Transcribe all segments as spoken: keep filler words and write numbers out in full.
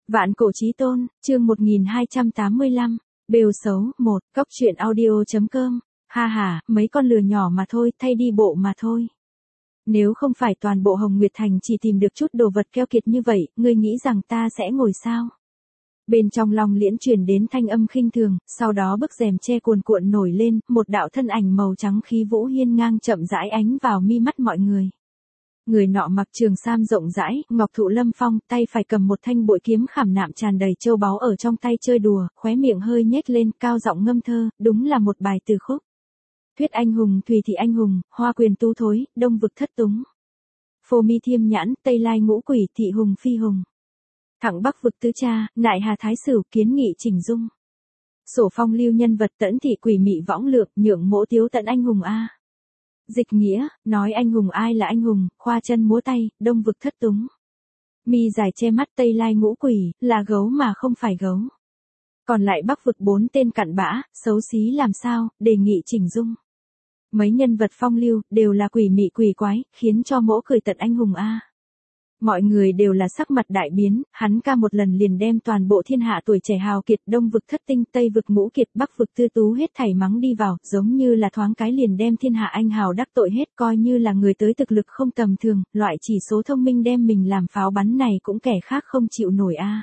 Vạn cổ chí tôn, chương một nghìn hai trăm tám mươi lăm, bêu xấu, một, cóc truyện audio.com, ha ha, mấy con lừa nhỏ mà thôi, thay đi bộ mà thôi. Nếu không phải toàn bộ Hồng Nguyệt Thành chỉ tìm được chút đồ vật keo kiệt như vậy, ngươi nghĩ rằng ta sẽ ngồi sao? Bên trong Long Liễn truyền đến thanh âm khinh thường, sau đó bức rèm che cuồn cuộn nổi lên, một đạo thân ảnh màu trắng khí vũ hiên ngang chậm rãi ánh vào mi mắt mọi người. Người nọ mặc trường sam rộng rãi, ngọc thụ lâm phong, tay phải cầm một thanh bội kiếm khảm nạm tràn đầy châu báu ở trong tay chơi đùa, khóe miệng hơi nhếch lên, cao giọng ngâm thơ, đúng là một bài từ khúc. Thuyết anh hùng, thùy thị anh hùng, hoa quyền tu thối, đông vực thất túng. Phô mi thiêm nhãn, tây lai ngũ quỷ, thị hùng phi hùng. Thẳng bắc vực tứ cha, nại hà thái sửu, kiến nghị chỉnh dung. Sổ phong lưu nhân vật tẫn thị quỷ mị võng lược, nhượng mỗ tiếu tận anh hùng a. Dịch nghĩa, nói anh hùng ai là anh hùng, khoa chân múa tay, đông vực thất túng. Mi dài che mắt tây lai ngũ quỷ, là gấu mà không phải gấu. Còn lại bắc vực bốn tên cặn bã, xấu xí làm sao, đề nghị chỉnh dung. Mấy nhân vật phong lưu, đều là quỷ mị quỷ quái, khiến cho mỗ cười tận anh hùng a. Mọi người đều là sắc mặt đại biến, hắn ca một lần liền đem toàn bộ thiên hạ tuổi trẻ hào kiệt, đông vực thất tinh, tây vực ngũ kiệt, bắc vực tư tú hết thảy mắng đi vào, giống như là thoáng cái liền đem thiên hạ anh hào đắc tội hết, coi như là người tới thực lực không tầm thường, loại chỉ số thông minh đem mình làm pháo bắn này cũng kẻ khác không chịu nổi a.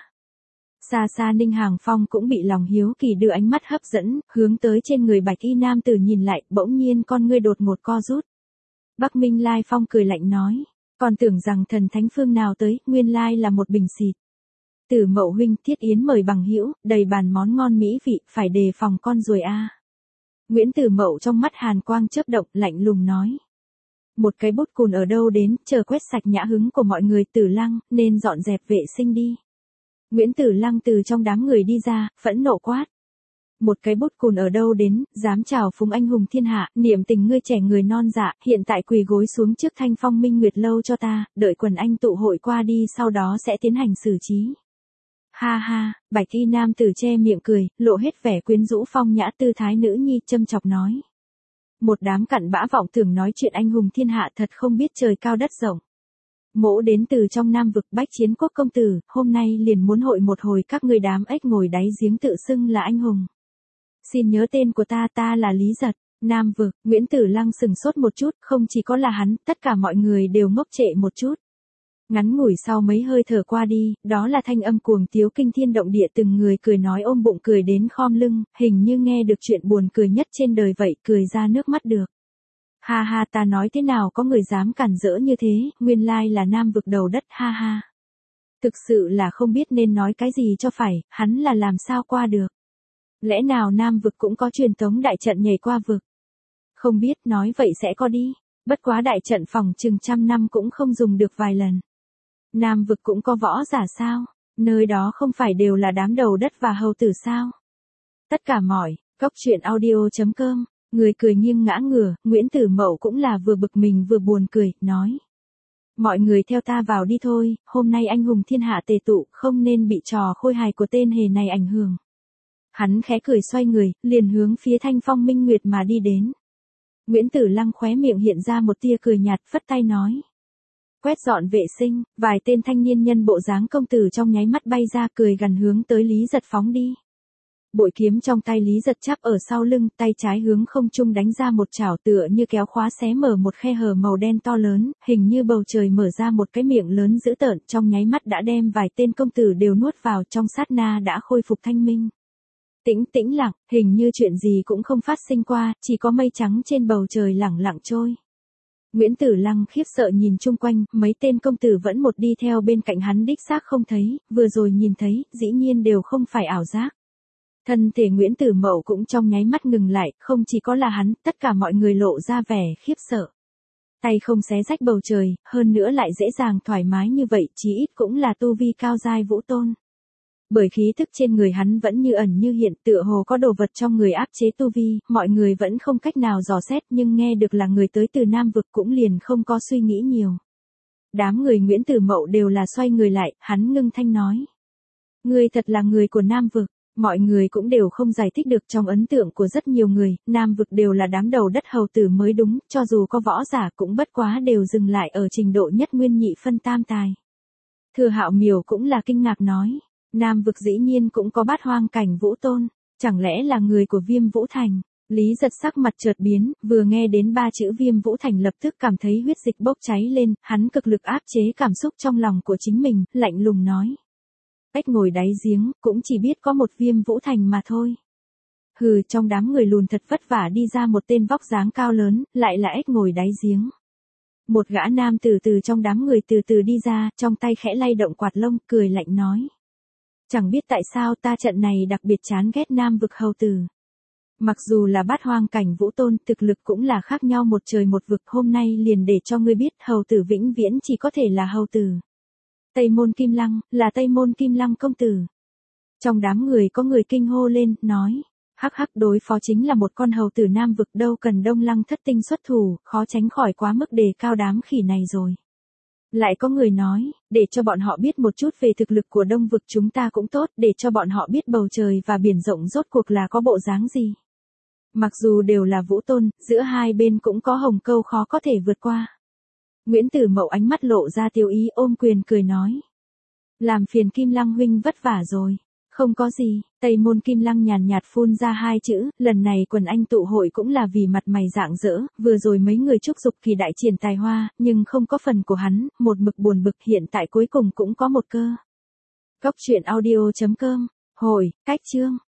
Xa xa Ninh Hàng Phong cũng bị lòng hiếu kỳ đưa ánh mắt hấp dẫn, hướng tới trên người bạch y nam tử nhìn lại, bỗng nhiên con ngươi đột ngột co rút. Bắc Minh Lai Phong cười lạnh nói. Còn tưởng rằng thần thánh phương nào tới, nguyên lai là một bình xịt. Tử Mậu huynh, Thiết Yến mời bằng hữu, đầy bàn món ngon mỹ vị, phải đề phòng con ruồi a. Nguyễn Tử Mậu trong mắt hàn quang chớp động, lạnh lùng nói. Một cái bút cùn ở đâu đến, chờ quét sạch nhã hứng của mọi người. Tử Lăng, nên dọn dẹp vệ sinh đi. Nguyễn Tử Lăng từ trong đám người đi ra, phẫn nộ quát. Một cái bút cùn ở đâu đến, dám chào phúng anh hùng thiên hạ, niệm tình ngươi trẻ người non dạ, hiện tại quỳ gối xuống trước Thanh Phong Minh Nguyệt lâu cho ta, đợi quần anh tụ hội qua đi sau đó sẽ tiến hành xử trí. Ha ha, bạch y nam tử che miệng cười, lộ hết vẻ quyến rũ phong nhã tư thái nữ nhi, châm chọc nói. Một đám cặn bã vọng tưởng nói chuyện anh hùng thiên hạ thật không biết trời cao đất rộng. Mỗ đến từ trong Nam vực Bách Chiến Quốc công tử, hôm nay liền muốn hội một hồi các ngươi đám ếch ngồi đáy giếng tự xưng là anh hùng. Xin nhớ tên của ta, ta là Lý Giật. Nam vực, Nguyễn Tử Lăng sừng sốt một chút, không chỉ có là hắn, tất cả mọi người đều ngốc trệ một chút. Ngắn ngủi sau mấy hơi thở qua đi, đó là thanh âm cuồng tiếu kinh thiên động địa, từng người cười nói ôm bụng cười đến khom lưng, hình như nghe được chuyện buồn cười nhất trên đời vậy, cười ra nước mắt được. Ha ha, ta nói thế nào có người dám cản rỡ như thế, nguyên lai là Nam vực đầu đất, ha ha. Thực sự là không biết nên nói cái gì cho phải, hắn là làm sao qua được. Lẽ nào Nam vực cũng có truyền tống đại trận nhảy qua vực? Không biết, nói vậy sẽ có đi. Bất quá đại trận phòng chừng trăm năm cũng không dùng được vài lần. Nam vực cũng có võ giả sao? Nơi đó không phải đều là đám đầu đất và hầu tử sao? Tất cả mọi, cóc truyện audio.com, người cười nghiêng ngã ngửa, Nguyễn Tử Mậu cũng là vừa bực mình vừa buồn cười, nói. Mọi người theo ta vào đi thôi, hôm nay anh hùng thiên hạ tề tụ, không nên bị trò khôi hài của tên hề này ảnh hưởng. Hắn khẽ cười xoay người, liền hướng phía Thanh Phong Minh Nguyệt mà đi đến. Nguyễn Tử Lăng khóe miệng hiện ra một tia cười nhạt, phất tay nói. Quét dọn vệ sinh, vài tên thanh niên nhân bộ dáng công tử trong nháy mắt bay ra cười gằn hướng tới Lý Giật phóng đi. Bội kiếm trong tay Lý Giật chắp ở sau lưng, tay trái hướng không trung đánh ra một chảo tựa như kéo khóa xé mở một khe hở màu đen to lớn, hình như bầu trời mở ra một cái miệng lớn dữ tợn, trong nháy mắt đã đem vài tên công tử đều nuốt vào, trong sát na đã khôi phục thanh minh. Tĩnh tĩnh lặng, hình như chuyện gì cũng không phát sinh qua, chỉ có mây trắng trên bầu trời lẳng lặng trôi. Nguyễn Tử Lăng khiếp sợ nhìn chung quanh, mấy tên công tử vẫn một đi theo bên cạnh hắn đích xác không thấy, vừa rồi nhìn thấy, dĩ nhiên đều không phải ảo giác. Thân thể Nguyễn Tử Mậu cũng trong nháy mắt ngừng lại, không chỉ có là hắn, tất cả mọi người lộ ra vẻ khiếp sợ. Tay không xé rách bầu trời, hơn nữa lại dễ dàng thoải mái như vậy, chí ít cũng là tu vi cao giai vũ tôn. Bởi khí thức trên người hắn vẫn như ẩn như hiện, tựa hồ có đồ vật trong người áp chế tu vi, mọi người vẫn không cách nào dò xét, nhưng nghe được là người tới từ Nam vực cũng liền không có suy nghĩ nhiều. Đám người Nguyễn Tử Mậu đều là xoay người lại, hắn ngưng thanh nói. Ngươi thật là người của Nam vực. Mọi người cũng đều không giải thích được, trong ấn tượng của rất nhiều người, Nam vực đều là đám đầu đất hầu tử mới đúng, cho dù có võ giả cũng bất quá đều dừng lại ở trình độ nhất nguyên nhị phân tam tài. Thừa Hạo Miểu cũng là kinh ngạc nói. Nam vực dĩ nhiên cũng có bát hoang cảnh vũ tôn, chẳng lẽ là người của Viêm Vũ Thành? Lý Giật sắc mặt chợt biến, vừa nghe đến ba chữ Viêm Vũ Thành lập tức cảm thấy huyết dịch bốc cháy lên, hắn cực lực áp chế cảm xúc trong lòng của chính mình, lạnh lùng nói. Ếch ngồi đáy giếng, cũng chỉ biết có một Viêm Vũ Thành mà thôi. Hừ, trong đám người lùn thật vất vả đi ra một tên vóc dáng cao lớn, lại là ếch ngồi đáy giếng. Một gã nam từ từ trong đám người từ từ đi ra, trong tay khẽ lay động quạt lông, cười lạnh nói. Chẳng biết tại sao ta trận này đặc biệt chán ghét Nam vực hầu tử. Mặc dù là bát hoang cảnh vũ tôn, thực lực cũng là khác nhau một trời một vực, hôm nay liền để cho ngươi biết hầu tử vĩnh viễn chỉ có thể là hầu tử. Tây Môn Kim Lăng, là Tây Môn Kim Lăng công tử. Trong đám người có người kinh hô lên, nói. Hắc hắc, đối phó chính là một con hầu tử Nam vực, đâu cần Đông Lăng thất tinh xuất thủ, khó tránh khỏi quá mức đề cao đám khỉ này rồi. Lại có người nói, để cho bọn họ biết một chút về thực lực của Đông vực chúng ta cũng tốt, để cho bọn họ biết bầu trời và biển rộng rốt cuộc là có bộ dáng gì. Mặc dù đều là vũ tôn, giữa hai bên cũng có hồng câu khó có thể vượt qua. Nguyễn Tử Mậu ánh mắt lộ ra tiêu ý, ôm quyền cười nói. Làm phiền Kim Lăng huynh vất vả rồi. Không có gì, Tây Môn Kim Lăng nhàn nhạt phun ra hai chữ, lần này quần anh tụ hội cũng là vì mặt mày rạng rỡ, vừa rồi mấy người chúc dục kỳ đại triển tài hoa, nhưng không có phần của hắn, một mực buồn bực, hiện tại cuối cùng cũng có một cơ. Cốc truyện audio chấm com, hồi, cách chương.